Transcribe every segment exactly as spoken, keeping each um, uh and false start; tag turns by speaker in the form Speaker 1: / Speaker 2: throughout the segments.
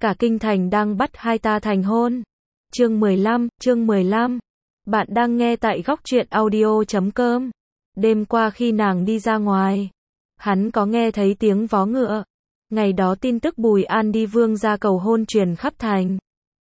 Speaker 1: Cả kinh thành đang bắt hai ta thành hôn. Chương mười lăm, chương mười lăm. Bạn đang nghe tại góc truyện audio chấm com. Đêm qua khi nàng đi ra ngoài, hắn có nghe thấy tiếng vó ngựa. Ngày đó tin tức Bùi An đi vương gia cầu hôn truyền khắp thành.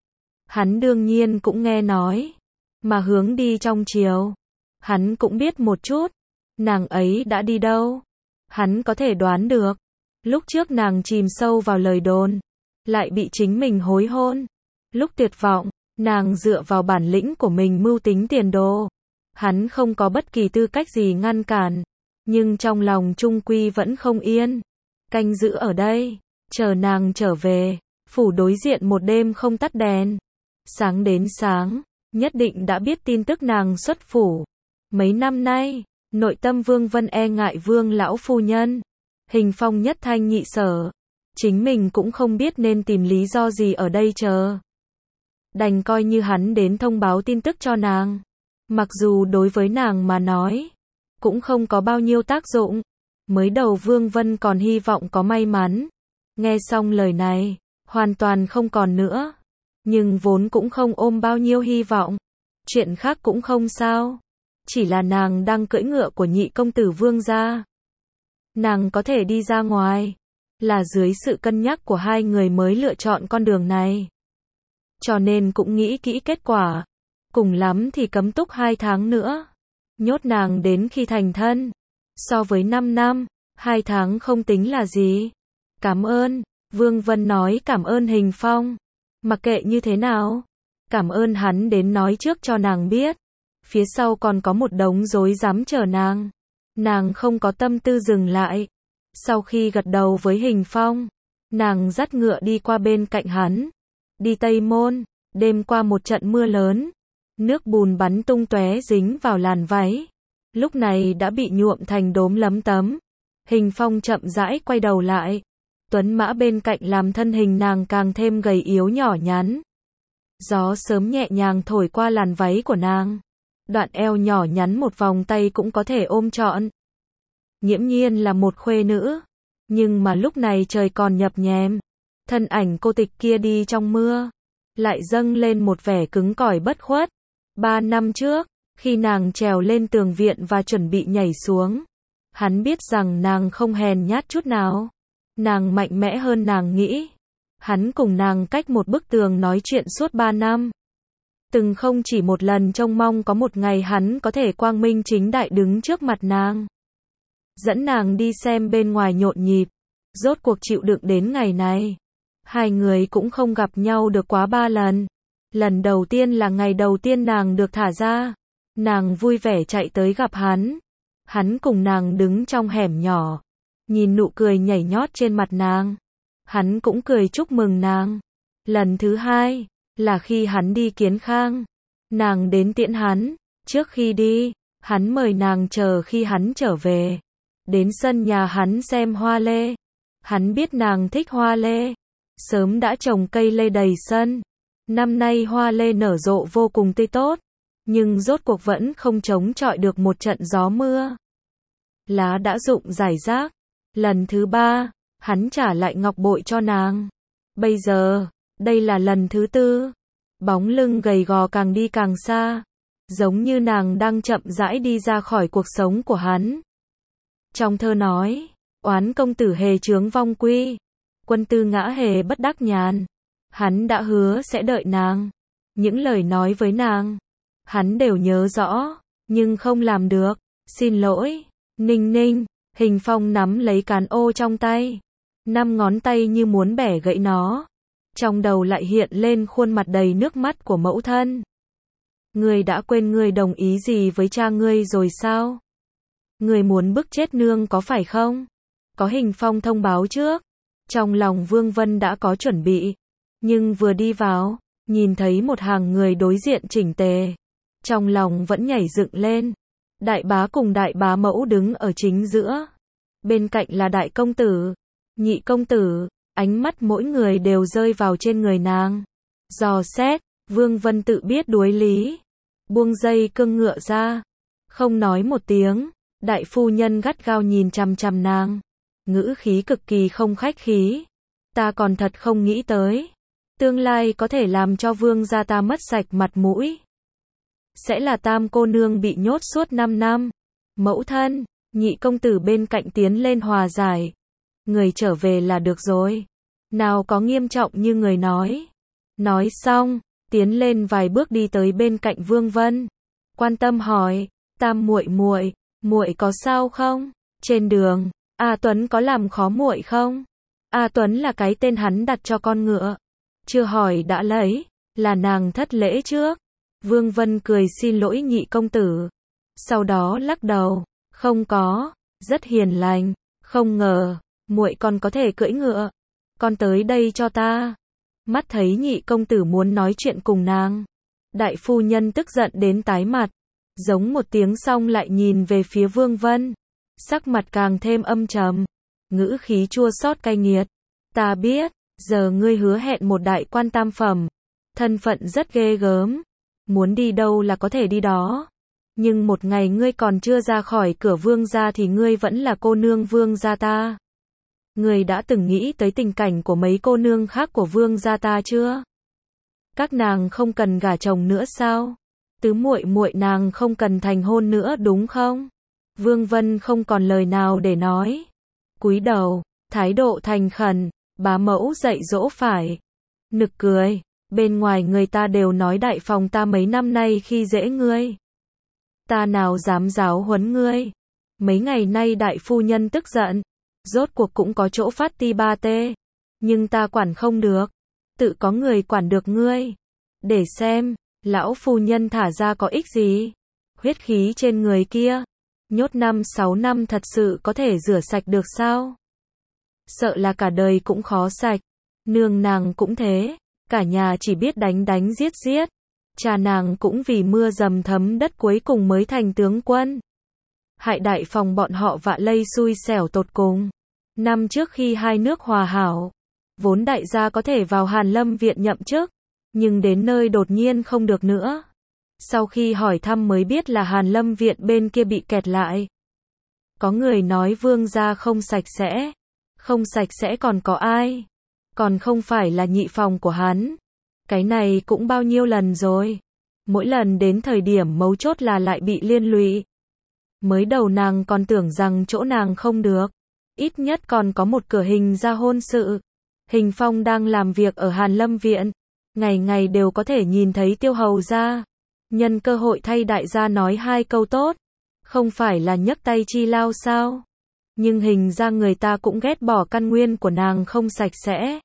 Speaker 1: Hắn đương nhiên cũng nghe nói, mà hướng đi trong chiều. Hắn cũng biết một chút, nàng ấy đã đi đâu. Hắn có thể đoán được, lúc trước nàng chìm sâu vào lời đồn, lại bị chính mình hối hôn. Lúc tuyệt vọng, nàng dựa vào bản lĩnh của mình mưu tính tiền đồ. Hắn không có bất kỳ tư cách gì ngăn cản, nhưng trong lòng trung quy vẫn không yên. Canh giữ ở đây, chờ nàng trở về, phủ đối diện một đêm không tắt đèn. Sáng đến sáng, nhất định đã biết tin tức nàng xuất phủ. Mấy năm nay, nội tâm Vương Vân e ngại Vương lão phu nhân. Hình Phong nhất thanh nhị sở, chính mình cũng không biết nên tìm lý do gì ở đây chờ. Đành coi như hắn đến thông báo tin tức cho nàng. Mặc dù đối với nàng mà nói, cũng không có bao nhiêu tác dụng. Mới đầu Vương Vân còn hy vọng có may mắn. Nghe xong lời này, hoàn toàn không còn nữa. Nhưng vốn cũng không ôm bao nhiêu hy vọng. Chuyện khác cũng không sao. Chỉ là nàng đang cưỡi ngựa của nhị công tử Vương gia. Nàng có thể đi ra ngoài, là dưới sự cân nhắc của hai người mới lựa chọn con đường này. Cho nên cũng nghĩ kỹ kết quả. Cùng lắm thì cấm túc hai tháng nữa. Nhốt nàng đến khi thành thân. So với năm năm, hai tháng không tính là gì. Cảm ơn, Vương Vân nói cảm ơn Hình Phong. Mặc kệ như thế nào, cảm ơn hắn đến nói trước cho nàng biết. Phía sau còn có một đống rối rắm chờ nàng. Nàng không có tâm tư dừng lại. Sau khi gật đầu với Hình Phong, nàng dắt ngựa đi qua bên cạnh hắn. Đi Tây Môn, đêm qua một trận mưa lớn. Nước bùn bắn tung tóe dính vào làn váy. Lúc này đã bị nhuộm thành đốm lấm tấm. Hình Phong chậm rãi quay đầu lại. Tuấn mã bên cạnh làm thân hình nàng càng thêm gầy yếu nhỏ nhắn. Gió sớm nhẹ nhàng thổi qua làn váy của nàng. Đoạn eo nhỏ nhắn một vòng tay cũng có thể ôm trọn. Nghiễm nhiên là một khuê nữ. Nhưng mà lúc này trời còn nhập nhèm. Thân ảnh cô tịch kia đi trong mưa. Lại dâng lên một vẻ cứng cỏi bất khuất. Ba năm trước, khi nàng trèo lên tường viện và chuẩn bị nhảy xuống. Hắn biết rằng nàng không hèn nhát chút nào. Nàng mạnh mẽ hơn nàng nghĩ. Hắn cùng nàng cách một bức tường nói chuyện suốt ba năm. Từng không chỉ một lần trông mong có một ngày hắn có thể quang minh chính đại đứng trước mặt nàng. Dẫn nàng đi xem bên ngoài nhộn nhịp. Rốt cuộc chịu đựng đến ngày này. Hai người cũng không gặp nhau được quá ba lần. Lần đầu tiên là ngày đầu tiên nàng được thả ra. Nàng vui vẻ chạy tới gặp hắn. Hắn cùng nàng đứng trong hẻm nhỏ. Nhìn nụ cười nhảy nhót trên mặt nàng. Hắn cũng cười chúc mừng nàng. Lần thứ hai, là khi hắn đi Kiến Khang. Nàng đến tiễn hắn. Trước khi đi, hắn mời nàng chờ khi hắn trở về. Đến sân nhà hắn xem hoa lê. Hắn biết nàng thích hoa lê. Sớm đã trồng cây lê đầy sân. Năm nay hoa lê nở rộ vô cùng tươi tốt. Nhưng rốt cuộc vẫn không chống chọi được một trận gió mưa. Lá đã rụng rải rác. Lần thứ ba, hắn trả lại ngọc bội cho nàng. Bây giờ, đây là lần thứ tư. Bóng lưng gầy gò càng đi càng xa. Giống như nàng đang chậm rãi đi ra khỏi cuộc sống của hắn. Trong thơ nói, oán công tử hề chướng vong quy. Quân tư ngã hề bất đắc nhàn. Hắn đã hứa sẽ đợi nàng. Những lời nói với nàng, hắn đều nhớ rõ, nhưng không làm được. Xin lỗi, Ninh Ninh. Hình Phong nắm lấy cán ô trong tay. Năm ngón tay như muốn bẻ gãy nó. Trong đầu lại hiện lên khuôn mặt đầy nước mắt của mẫu thân. Ngươi đã quên ngươi đồng ý gì với cha ngươi rồi sao? Ngươi muốn bức chết nương có phải không? Có Hình Phong thông báo trước. Trong lòng Vương Vân đã có chuẩn bị. Nhưng vừa đi vào, nhìn thấy một hàng người đối diện chỉnh tề. Trong lòng vẫn nhảy dựng lên. Đại bá cùng đại bá mẫu đứng ở chính giữa. Bên cạnh là đại công tử, nhị công tử. Ánh mắt mỗi người đều rơi vào trên người nàng. Dò xét, Vương Vân tự biết đuối lý. Buông dây cương ngựa ra. Không nói một tiếng. Đại phu nhân gắt gao nhìn chằm chằm nàng. Ngữ khí cực kỳ không khách khí. Ta còn thật không nghĩ tới. Tương lai có thể làm cho vương gia ta mất sạch mặt mũi. Sẽ là Tam cô nương bị nhốt suốt năm năm. Mẫu thân, nhị công tử bên cạnh tiến lên hòa giải. Người trở về là được rồi. Nào có nghiêm trọng như người nói. Nói xong, tiến lên vài bước đi tới bên cạnh Vương Vân. Quan tâm hỏi, Tam muội muội, muội có sao không? Trên đường, A Tuấn có làm khó muội không? A Tuấn là cái tên hắn đặt cho con ngựa. Chưa hỏi đã lấy, là nàng thất lễ trước. Vương Vân cười xin lỗi nhị công tử. Sau đó lắc đầu, không có, rất hiền lành, không ngờ, muội còn có thể cưỡi ngựa. Con tới đây cho ta. Mắt thấy nhị công tử muốn nói chuyện cùng nàng. Đại phu nhân tức giận đến tái mặt. Giống một tiếng xong lại nhìn về phía Vương Vân. Sắc mặt càng thêm âm trầm. Ngữ khí chua xót cay nghiệt. Ta biết, giờ ngươi hứa hẹn một đại quan tam phẩm. Thân phận rất ghê gớm. Muốn đi đâu là có thể đi đó. Nhưng một ngày ngươi còn chưa ra khỏi cửa vương gia thì ngươi vẫn là cô nương vương gia ta. Ngươi đã từng nghĩ tới tình cảnh của mấy cô nương khác của vương gia ta chưa? Các nàng không cần gả chồng nữa sao? Tứ muội muội nàng không cần thành hôn nữa đúng không? Vương Vân không còn lời nào để nói. Cúi đầu, thái độ thành khẩn, bá mẫu dạy dỗ phải. Nực cười, bên ngoài người ta đều nói đại phòng ta mấy năm nay khi dễ ngươi. Ta nào dám giáo huấn ngươi. Mấy ngày nay đại phu nhân tức giận. Rốt cuộc cũng có chỗ phát ti ba tê. Nhưng ta quản không được. Tự có người quản được ngươi. Để xem, lão phu nhân thả ra có ích gì. Huyết khí trên người kia. Nhốt năm sáu năm thật sự có thể rửa sạch được sao? Sợ là cả đời cũng khó sạch. Nương nàng cũng thế. Cả nhà chỉ biết đánh đánh giết giết. Cha nàng cũng vì mưa dầm thấm đất cuối cùng mới thành tướng quân. Hại đại phòng bọn họ vạ lây xui xẻo tột cùng. Năm trước khi hai nước hòa hảo, vốn đại gia có thể vào Hàn Lâm viện nhậm chức, nhưng đến nơi đột nhiên không được nữa. Sau khi hỏi thăm mới biết là Hàn Lâm viện bên kia bị kẹt lại. Có người nói vương gia không sạch sẽ. Không sạch sẽ còn có ai? Còn không phải là nhị phòng của hắn. Cái này cũng bao nhiêu lần rồi. Mỗi lần đến thời điểm mấu chốt là lại bị liên lụy. Mới đầu nàng còn tưởng rằng chỗ nàng không được. Ít nhất còn có một cửa hình ra hôn sự. Hình Phong đang làm việc ở Hàn Lâm viện. Ngày ngày đều có thể nhìn thấy Tiêu Hầu ra. Nhân cơ hội thay đại gia nói hai câu tốt. Không phải là nhấc tay chi lao sao? Nhưng hình ra người ta cũng ghét bỏ căn nguyên của nàng không sạch sẽ.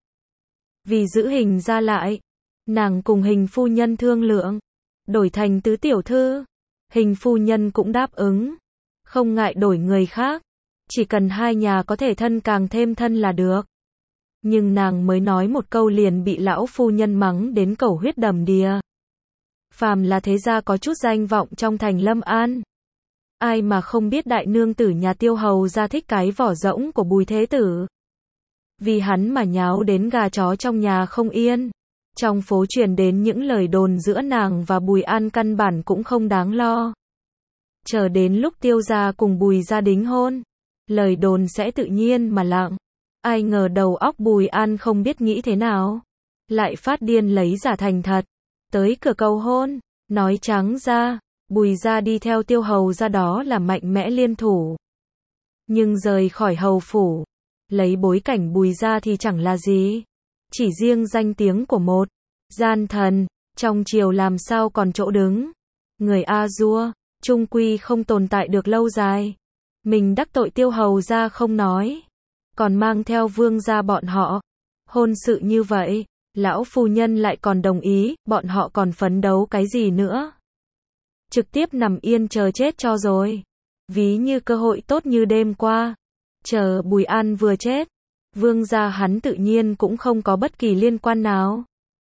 Speaker 1: Vì giữ hình ra lại. Nàng cùng hình phu nhân thương lượng. Đổi thành tứ tiểu thư. Hình phu nhân cũng đáp ứng. Không ngại đổi người khác. Chỉ cần hai nhà có thể thân càng thêm thân là được. Nhưng nàng mới nói một câu liền bị lão phu nhân mắng đến cầu huyết đầm đìa. Phàm là thế gia có chút danh vọng trong thành Lâm An. Ai mà không biết đại nương tử nhà Tiêu Hầu ra thích cái vỏ rỗng của Bùi Thế Tử. Vì hắn mà nháo đến gà chó trong nhà không yên. Trong phố truyền đến những lời đồn giữa nàng và Bùi An căn bản cũng không đáng lo. Chờ đến lúc Tiêu gia cùng Bùi gia đính hôn, lời đồn sẽ tự nhiên mà lặng. Ai ngờ đầu óc Bùi An không biết nghĩ thế nào. Lại phát điên lấy giả thành thật. Tới cửa cầu hôn, nói trắng ra, Bùi gia đi theo Tiêu Hầu ra đó là mạnh mẽ liên thủ. Nhưng rời khỏi hầu phủ, lấy bối cảnh Bùi gia thì chẳng là gì. Chỉ riêng danh tiếng của một gian thần, trong triều làm sao còn chỗ đứng. Người A Dua, trung quy không tồn tại được lâu dài. Mình đắc tội Tiêu Hầu ra không nói, còn mang theo vương gia bọn họ. Hôn sự như vậy, lão phu nhân lại còn đồng ý, bọn họ còn phấn đấu cái gì nữa. Trực tiếp nằm yên chờ chết cho rồi. Ví như cơ hội tốt như đêm qua. Chờ Bùi An vừa chết, vương gia hắn tự nhiên cũng không có bất kỳ liên quan nào.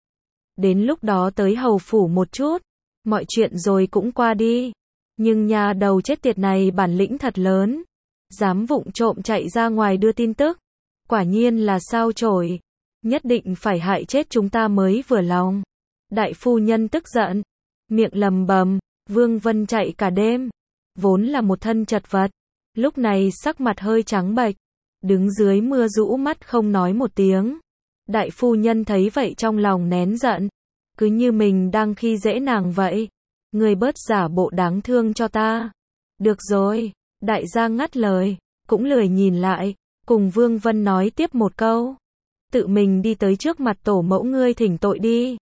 Speaker 1: Đến lúc đó tới hầu phủ một chút, mọi chuyện rồi cũng qua đi. Nhưng nhà đầu chết tiệt này bản lĩnh thật lớn. Dám vụng trộm chạy ra ngoài đưa tin tức. Quả nhiên là sao chổi. Nhất định phải hại chết chúng ta mới vừa lòng. Đại phu nhân tức giận. Miệng lầm bầm. Vương Vân chạy cả đêm. Vốn là một thân chật vật. Lúc này sắc mặt hơi trắng bệch. Đứng dưới mưa rũ mắt không nói một tiếng. Đại phu nhân thấy vậy trong lòng nén giận. Cứ như mình đang khi dễ nàng vậy. Người bớt giả bộ đáng thương cho ta. Được rồi, đại gia ngắt lời, cũng lười nhìn lại, cùng Vương Vân nói tiếp một câu. Tự mình đi tới trước mặt tổ mẫu ngươi thỉnh tội đi.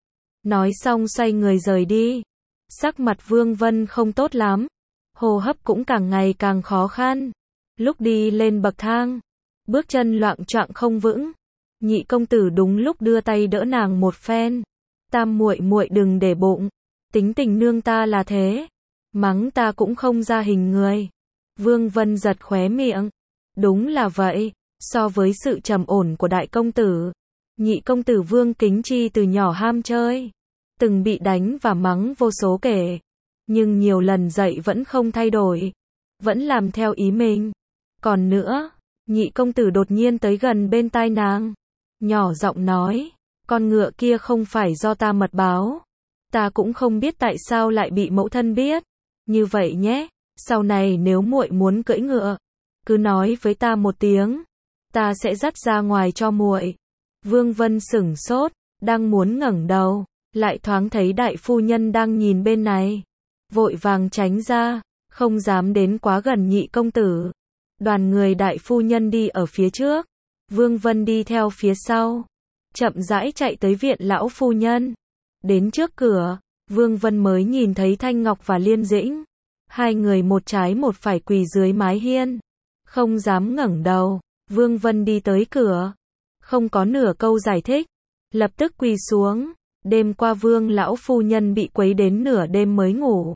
Speaker 1: Nói xong xoay người rời đi. Sắc mặt Vương Vân không tốt lắm. Hô hấp cũng càng ngày càng khó khăn. Lúc đi lên bậc thang, bước chân loạng choạng không vững. Nhị công tử đúng lúc đưa tay đỡ nàng một phen. Tam muội muội đừng để bụng. Tính tình nương ta là thế. Mắng ta cũng không ra hình người. Vương Vân giật khóe miệng. Đúng là vậy. So với sự trầm ổn của đại công tử, nhị công tử Vương Kính Chi từ nhỏ ham chơi. Từng bị đánh và mắng vô số kể. Nhưng nhiều lần dạy vẫn không thay đổi. Vẫn làm theo ý mình. Còn nữa, nhị công tử đột nhiên tới gần bên tai nàng. Nhỏ giọng nói, con ngựa kia không phải do ta mật báo. Ta cũng không biết tại sao lại bị mẫu thân biết. Như vậy nhé, sau này nếu muội muốn cưỡi ngựa, cứ nói với ta một tiếng. Ta sẽ dắt ra ngoài cho muội. Vương Vân sửng sốt, đang muốn ngẩng đầu, lại thoáng thấy đại phu nhân đang nhìn bên này. Vội vàng tránh ra, không dám đến quá gần nhị công tử. Đoàn người đại phu nhân đi ở phía trước, Vương Vân đi theo phía sau, chậm rãi chạy tới viện lão phu nhân. Đến trước cửa, Vương Vân mới nhìn thấy Thanh Ngọc và Liên Dĩnh. Hai người một trái một phải quỳ dưới mái hiên, không dám ngẩng đầu. Vương Vân đi tới cửa, không có nửa câu giải thích, lập tức quỳ xuống. Đêm qua Vương lão phu nhân bị quấy đến nửa đêm mới ngủ.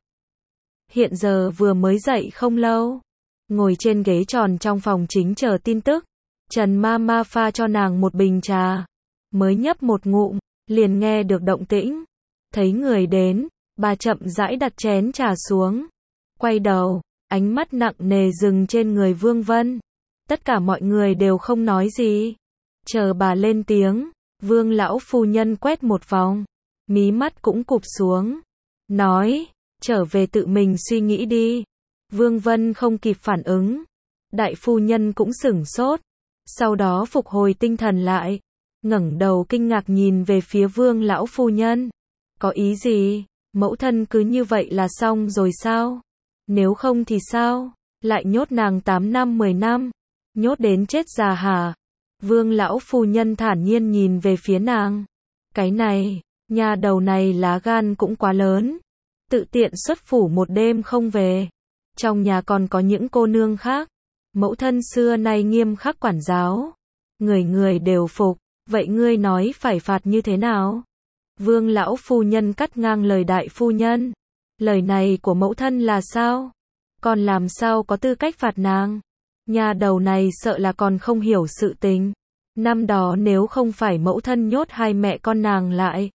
Speaker 1: Hiện giờ vừa mới dậy không lâu, ngồi trên ghế tròn trong phòng chính chờ tin tức. Trần ma ma pha cho nàng một bình trà, mới nhấp một ngụm, liền nghe được động tĩnh. Thấy người đến, bà chậm rãi đặt chén trà xuống, quay đầu, ánh mắt nặng nề dừng trên người Vương Vân. Tất cả mọi người đều không nói gì. Chờ bà lên tiếng, Vương lão phu nhân quét một vòng, mí mắt cũng cụp xuống, nói, trở về tự mình suy nghĩ đi. Vương Vân không kịp phản ứng, đại phu nhân cũng sửng sốt, sau đó phục hồi tinh thần lại, ngẩng đầu kinh ngạc nhìn về phía Vương lão phu nhân. Có ý gì? Mẫu thân cứ như vậy là xong rồi sao? Nếu không thì sao? Lại nhốt nàng tám năm mười năm, nhốt đến chết già hả? Vương lão phu nhân thản nhiên nhìn về phía nàng. Cái này, nhà đầu này lá gan cũng quá lớn. Tự tiện xuất phủ một đêm không về. Trong nhà còn có những cô nương khác. Mẫu thân xưa nay nghiêm khắc quản giáo. Người người đều phục. Vậy ngươi nói phải phạt như thế nào? Vương lão phu nhân cắt ngang lời đại phu nhân. Lời này của mẫu thân là sao? Còn làm sao có tư cách phạt nàng? Nhà đầu này sợ là còn không hiểu sự tình. Năm đó nếu không phải mẫu thân nhốt hai mẹ con nàng lại,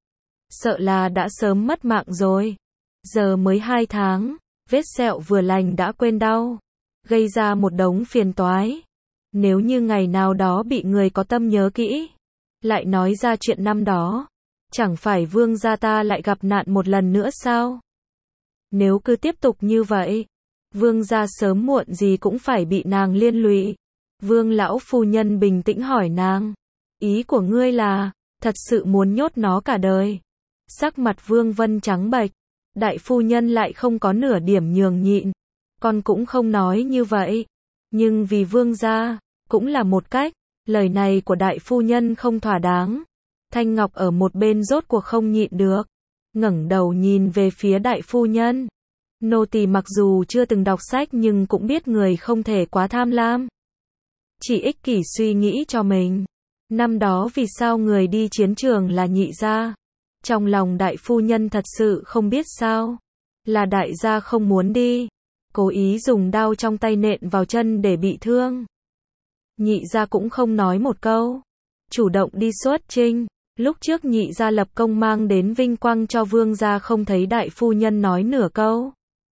Speaker 1: sợ là đã sớm mất mạng rồi. Giờ mới hai tháng, vết sẹo vừa lành đã quên đau, gây ra một đống phiền toái. Nếu như ngày nào đó bị người có tâm nhớ kỹ, lại nói ra chuyện năm đó, chẳng phải Vương gia ta lại gặp nạn một lần nữa sao? Nếu cứ tiếp tục như vậy, Vương gia sớm muộn gì cũng phải bị nàng liên lụy. Vương lão phu nhân bình tĩnh hỏi nàng, ý của ngươi là, thật sự muốn nhốt nó cả đời? Sắc mặt Vương Vân trắng bệch, đại phu nhân lại không có nửa điểm nhường nhịn. Con cũng không nói như vậy, nhưng vì Vương gia, cũng là một cách. Lời này của đại phu nhân không thỏa đáng. Thanh Ngọc ở một bên rốt cuộc không nhịn được, ngẩng đầu nhìn về phía đại phu nhân. Nô tỳ mặc dù chưa từng đọc sách nhưng cũng biết người không thể quá tham lam, chỉ ích kỷ suy nghĩ cho mình. Năm đó vì sao người đi chiến trường là nhị gia? Trong lòng đại phu nhân thật sự không biết sao? Là đại gia không muốn đi, cố ý dùng đao trong tay nện vào chân để bị thương. Nhị gia cũng không nói một câu, chủ động đi xuất chinh. Lúc trước nhị gia lập công mang đến vinh quang cho Vương gia, không thấy đại phu nhân nói nửa câu.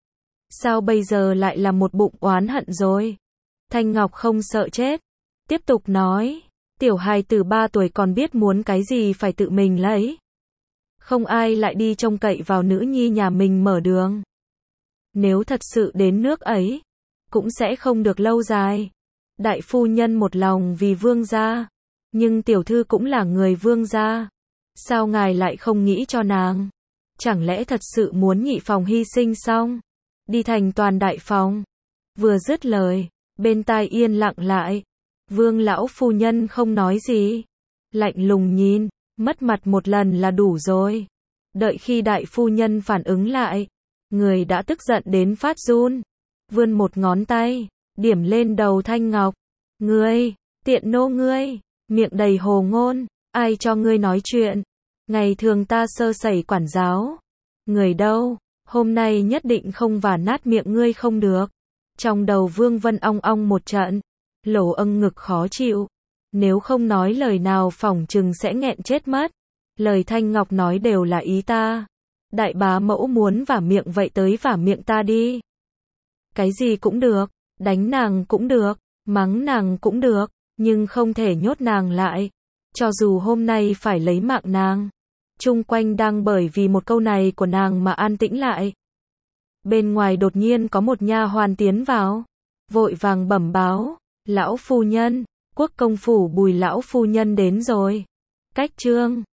Speaker 1: Sao bây giờ lại là một bụng oán hận rồi? Thanh Ngọc không sợ chết, tiếp tục nói, tiểu hài tử ba tuổi còn biết muốn cái gì phải tự mình lấy. Không ai lại đi trông cậy vào nữ nhi nhà mình mở đường. Nếu thật sự đến nước ấy, cũng sẽ không được lâu dài. Đại phu nhân một lòng vì Vương gia, Nhưng tiểu thư cũng là người Vương gia. Sao ngài lại không nghĩ cho nàng? Chẳng lẽ thật sự muốn nhị phòng hy sinh xong? Đi thành toàn đại phòng. Vừa dứt lời, bên tai yên lặng lại. Vương lão phu nhân không nói gì. Lạnh lùng nhìn, mất mặt một lần là đủ rồi. Đợi khi đại phu nhân phản ứng lại, người đã tức giận đến phát run. Vươn một ngón tay, điểm lên đầu Thanh Ngọc. Ngươi, tiện nô ngươi, miệng đầy hồ ngôn, ai cho ngươi nói chuyện? Ngày thường ta sơ sẩy quản giáo. Người đâu, hôm nay nhất định không vả nát miệng ngươi không được. Trong đầu Vương Vân ong ong một trận, lỗ âng ngực khó chịu. Nếu không nói lời nào phỏng chừng sẽ nghẹn chết mất. Lời Thanh Ngọc nói đều là ý ta. Đại bá mẫu muốn vả miệng vậy tới vả miệng ta đi. Cái gì cũng được, đánh nàng cũng được, mắng nàng cũng được, nhưng không thể nhốt nàng lại. Cho dù hôm nay phải lấy mạng nàng. Chung quanh đang bởi vì một câu này của nàng mà an tĩnh lại. Bên ngoài đột nhiên có một nha hoàn tiến vào, vội vàng bẩm báo, lão phu nhân, quốc công phủ Bùi lão phu nhân đến rồi. Cách trương